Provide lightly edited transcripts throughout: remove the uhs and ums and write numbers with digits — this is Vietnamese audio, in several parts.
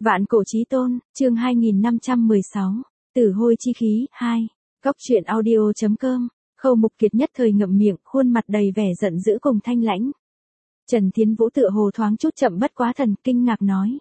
Vạn cổ chí tôn, chương 2516, Tử hôi chi khí, 2. Góc truyện audio.com, Khâu Mục Kiệt nhất thời ngậm miệng, khuôn mặt đầy vẻ giận dữ cùng thanh lãnh. Trần Thiến Vũ tựa hồ thoáng chút chậm bất quá thần, kinh ngạc nói.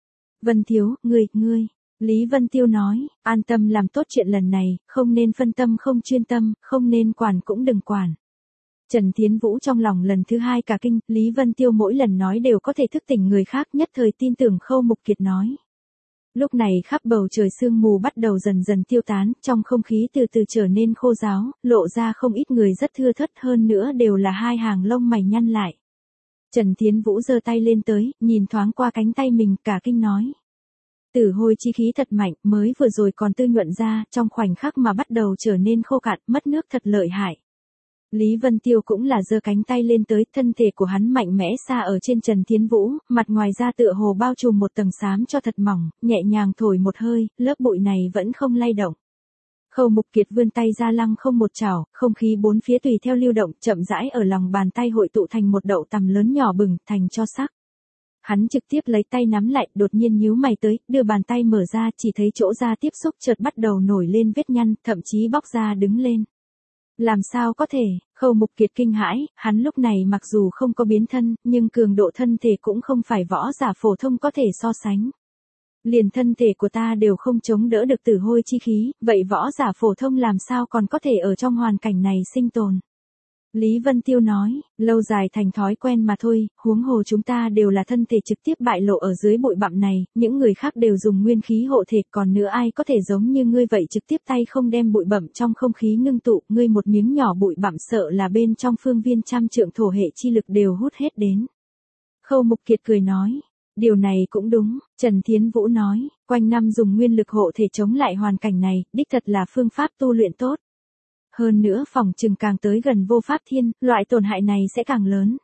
Vân thiếu, ngươi. Lý Vân Tiêu nói, an tâm làm tốt chuyện lần này, không nên phân tâm không chuyên tâm, không nên quản cũng đừng quản. Trần Thiến Vũ trong lòng lần thứ hai cả kinh, Lý Vân Tiêu mỗi lần nói đều có thể thức tỉnh người khác, nhất thời tin tưởng Khâu Mục Kiệt nói. Lúc này khắp bầu trời sương mù bắt đầu dần dần tiêu tán, trong không khí từ từ trở nên khô ráo, lộ ra không ít người rất thưa thớt, hơn nữa đều là hai hàng lông mày nhăn lại. Trần Thiến Vũ giơ tay lên tới, nhìn thoáng qua cánh tay mình, cả kinh nói. Tử hôi chi khí thật mạnh, mới vừa rồi còn tư nhuận ra, trong khoảnh khắc mà bắt đầu trở nên khô cạn, mất nước thật lợi hại. Lý Vân Tiêu cũng là giơ cánh tay lên tới, thân thể của hắn mạnh mẽ xa ở trên Trần Thiến Vũ, mặt ngoài da tựa hồ bao trùm một tầng xám cho thật mỏng, nhẹ nhàng thổi một hơi, lớp bụi này vẫn không lay động. Khâu Mục Kiệt vươn tay ra lăng không một chảo, không khí bốn phía tùy theo lưu động, chậm rãi ở lòng bàn tay hội tụ thành một đậu tằm lớn nhỏ bừng, thành tro sắc. Hắn trực tiếp lấy tay nắm lại, đột nhiên nhíu mày tới, đưa bàn tay mở ra, chỉ thấy chỗ da tiếp xúc chợt bắt đầu nổi lên vết nhăn, thậm chí bóc ra đứng lên. Làm sao có thể, Khâu Mục Kiệt kinh hãi, hắn lúc này mặc dù không có biến thân, nhưng cường độ thân thể cũng không phải võ giả phổ thông có thể so sánh. Liền thân thể của ta đều không chống đỡ được tử hôi chi khí, vậy võ giả phổ thông làm sao còn có thể ở trong hoàn cảnh này sinh tồn. Lý Vân Tiêu nói, lâu dài thành thói quen mà thôi, huống hồ chúng ta đều là thân thể trực tiếp bại lộ ở dưới bụi bặm này, những người khác đều dùng nguyên khí hộ thể, còn nữa ai có thể giống như ngươi vậy trực tiếp tay không đem bụi bặm trong không khí ngưng tụ, ngươi một miếng nhỏ bụi bặm sợ là bên trong phương viên trăm trượng thổ hệ chi lực đều hút hết đến. Khâu Mục Kiệt cười nói, điều này cũng đúng, Trần Thiến Vũ nói, quanh năm dùng nguyên lực hộ thể chống lại hoàn cảnh này, đích thật là phương pháp tu luyện tốt. Hơn nữa phòng trừng càng tới gần vô pháp thiên, loại tổn hại này sẽ càng lớn.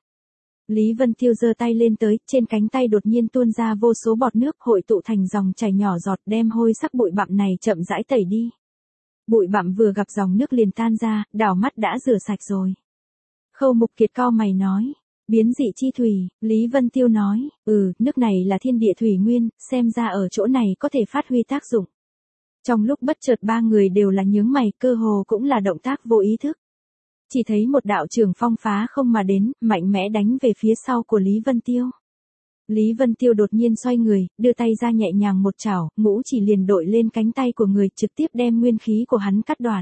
Lý Vân Tiêu giơ tay lên tới, trên cánh tay đột nhiên tuôn ra vô số bọt nước hội tụ thành dòng chảy nhỏ giọt đem hôi sắc bụi bặm này chậm rãi tẩy đi. Bụi bặm vừa gặp dòng nước liền tan ra, đảo mắt đã rửa sạch rồi. Khâu Mục Kiệt cau mày nói, biến dị chi thủy, Lý Vân Tiêu nói, nước này là thiên địa thủy nguyên, xem ra ở chỗ này có thể phát huy tác dụng. Trong lúc bất chợt ba người đều là nhướng mày, cơ hồ cũng là động tác vô ý thức. Chỉ thấy một đạo trường phong phá không mà đến, mạnh mẽ đánh về phía sau của Lý Vân Tiêu. Lý Vân Tiêu đột nhiên xoay người, đưa tay ra nhẹ nhàng một chảo, ngũ chỉ liền đội lên cánh tay của người, trực tiếp đem nguyên khí của hắn cắt đoạn.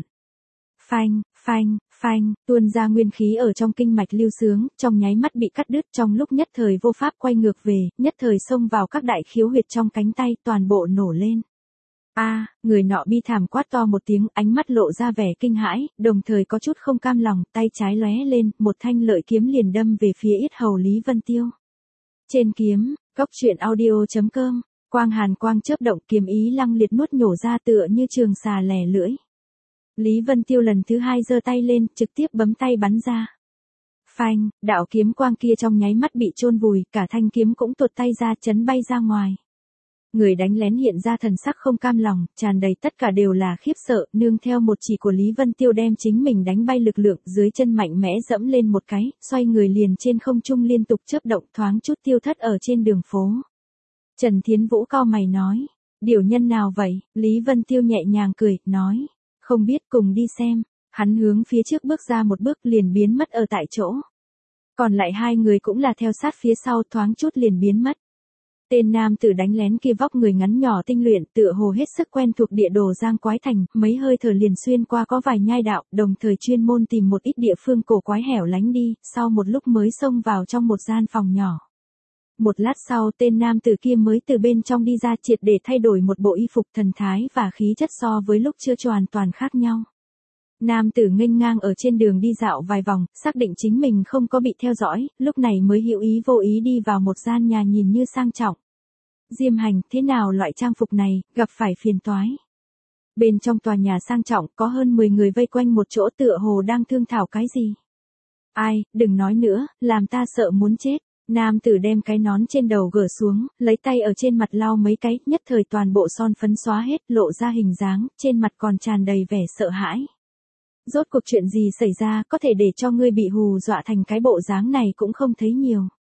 Phanh, tuôn ra nguyên khí ở trong kinh mạch lưu xướng, trong nháy mắt bị cắt đứt, trong lúc nhất thời vô pháp quay ngược về, nhất thời xông vào các đại khiếu huyệt trong cánh tay, toàn bộ nổ lên. Người nọ bi thảm quát to một tiếng, ánh mắt lộ ra vẻ kinh hãi, đồng thời có chút không cam lòng, tay trái lóe lên, một thanh lợi kiếm liền đâm về phía yết hầu Lý Vân Tiêu. Trên kiếm, góc truyện audio.com, quang hàn quang chớp động, kiếm ý lăng liệt nuốt nhổ ra tựa như trường xà lẻ lưỡi. Lý Vân Tiêu lần thứ hai giơ tay lên, trực tiếp bấm tay bắn ra. Phanh, đạo kiếm quang kia trong nháy mắt bị chôn vùi, cả thanh kiếm cũng tuột tay ra, chấn bay ra ngoài. Người đánh lén hiện ra thần sắc không cam lòng, tràn đầy tất cả đều là khiếp sợ, nương theo một chỉ của Lý Vân Tiêu đem chính mình đánh bay lực lượng, dưới chân mạnh mẽ dẫm lên một cái, xoay người liền trên không trung liên tục chớp động, thoáng chút tiêu thất ở trên đường phố. Trần Thiến Vũ cau mày nói, điều nhân nào vậy? Lý Vân Tiêu nhẹ nhàng cười, nói, không biết, cùng đi xem. Hắn hướng phía trước bước ra một bước liền biến mất ở tại chỗ. Còn lại hai người cũng là theo sát phía sau, thoáng chút liền biến mất. Tên nam tử đánh lén kia vóc người ngắn nhỏ tinh luyện, tựa hồ hết sức quen thuộc địa đồ Giang Quái Thành, mấy hơi thở liền xuyên qua có vài nhai đạo, đồng thời chuyên môn tìm một ít địa phương cổ quái hẻo lánh đi, sau một lúc mới xông vào trong một gian phòng nhỏ. Một lát sau tên nam tử kia mới từ bên trong đi ra, triệt để thay đổi một bộ y phục, thần thái và khí chất so với lúc chưa hoàn toàn khác nhau. Nam tử nghênh ngang ở trên đường đi dạo vài vòng, xác định chính mình không có bị theo dõi, lúc này mới hữu ý vô ý đi vào một gian nhà nhìn như sang trọng. Diêm Hành, thế nào loại trang phục này, gặp phải phiền toái. Bên trong tòa nhà sang trọng, có hơn 10 người vây quanh một chỗ tựa hồ đang thương thảo cái gì. Ai, đừng nói nữa, làm ta sợ muốn chết. Nam tử đem cái nón trên đầu gỡ xuống, lấy tay ở trên mặt lau mấy cái, nhất thời toàn bộ son phấn xóa hết, lộ ra hình dáng, trên mặt còn tràn đầy vẻ sợ hãi. Rốt cuộc chuyện gì xảy ra, có thể để cho ngươi bị hù dọa thành cái bộ dáng này cũng không thấy nhiều.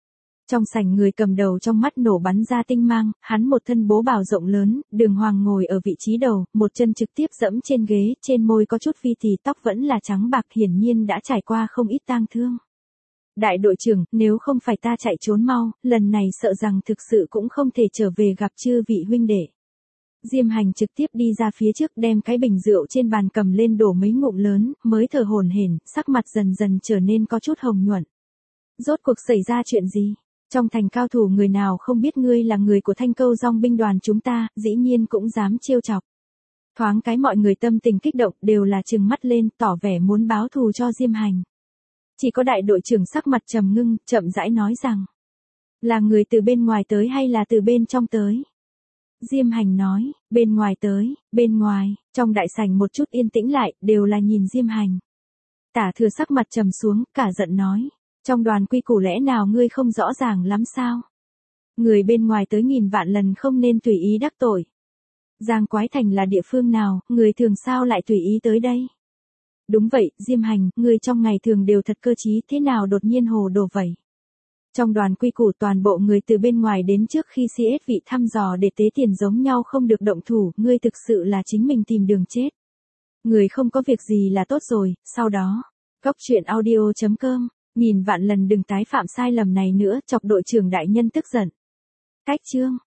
Trong sảnh người cầm đầu trong mắt nổ bắn ra tinh mang, hắn một thân bố bào rộng lớn, Đường Hoàng ngồi ở vị trí đầu, một chân trực tiếp dẫm trên ghế, trên môi có chút vi thì tóc vẫn là trắng bạc, hiển nhiên đã trải qua không ít tang thương. Đại đội trưởng, nếu không phải ta chạy trốn mau, lần này sợ rằng thực sự cũng không thể trở về gặp chư vị huynh đệ. Diêm Hành trực tiếp đi ra phía trước đem cái bình rượu trên bàn cầm lên đổ mấy ngụm lớn, mới thở hổn hển, sắc mặt dần dần trở nên có chút hồng nhuận. Rốt cuộc xảy ra chuyện gì? Trong thành cao thủ người nào không biết ngươi là người của Thanh Câu Dong binh đoàn chúng ta, dĩ nhiên cũng dám trêu chọc. Thoáng cái mọi người tâm tình kích động đều là trừng mắt lên, tỏ vẻ muốn báo thù cho Diêm Hành. Chỉ có đại đội trưởng sắc mặt trầm ngưng, chậm rãi nói rằng, là người từ bên ngoài tới hay là từ bên trong tới? Diêm Hành nói, bên ngoài tới, bên ngoài, trong đại sảnh một chút yên tĩnh lại, đều là nhìn Diêm Hành. Tả Thừa sắc mặt trầm xuống, cả giận nói, trong đoàn quy củ lẽ nào ngươi không rõ ràng lắm sao? Người bên ngoài tới nghìn vạn lần không nên tùy ý đắc tội. Giang Quái Thành là địa phương nào, người thường sao lại tùy ý tới đây? Đúng vậy, Diêm Hành, người trong ngày thường đều thật cơ trí, thế nào đột nhiên hồ đồ vậy? Trong đoàn quy củ toàn bộ người từ bên ngoài đến trước khi CS vị thăm dò để tế tiền giống nhau không được động thủ, ngươi thực sự là chính mình tìm đường chết. Người không có việc gì là tốt rồi, sau đó, Góc Chuyện Audio.com, nghìn vạn lần đừng tái phạm sai lầm này nữa, chọc đội trưởng đại nhân tức giận. Cách chương